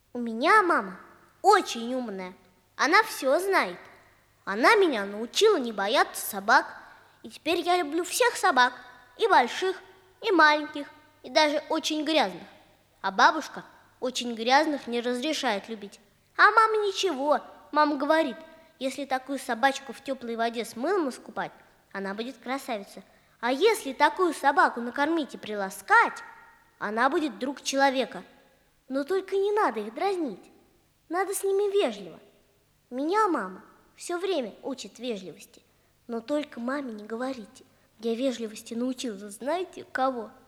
У меня мама очень умная. Она все знает. Она меня научила не бояться собак. И теперь я люблю всех собак. И больших, и маленьких, и даже очень грязных. А бабушка очень грязных не разрешает любить. А мама ничего. Мама говорит, если такую собачку в теплой воде с мылом искупать, она будет красавица. А если такую собаку накормить и приласкать, она будет друг человека. Но только не надо их дразнить. Надо с ними вежливо. Меня мама все время учит вежливости. Но только маме не говорите. Я вежливости научилась, знаете, кого?